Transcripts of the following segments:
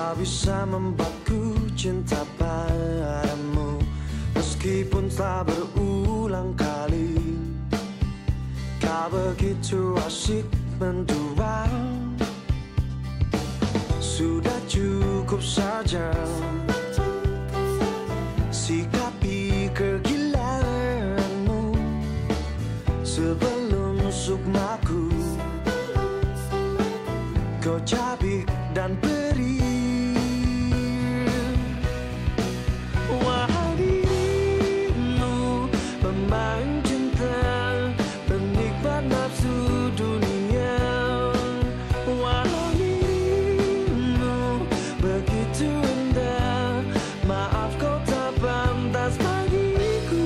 tak bisa membuatku cinta padamu, meskipun telah berulang kali. Kau begitu asyik mendua, sudah cukup saja sikapi kegilaanmu sebelum sukmaku kau cabik dan beri. Wahai dirimu, pemain cinta, penikmat nafsu dunia. Wahai dirimu, begitu indah, maaf kau tak pantas bagiku.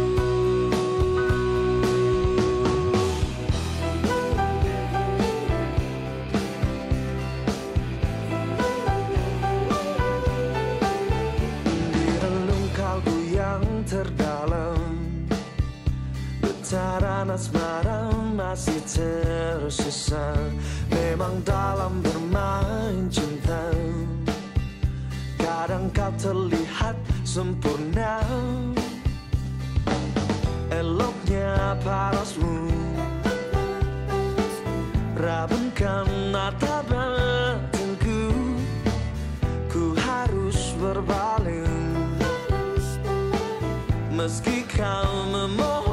Terdalam getaran asmara masih tersisa. Memang dalam bermain cinta kadang kau terlihat sempurna. Eloknya parasmu rabunkan mata batinku, ku harus berpaling meski kau memohon.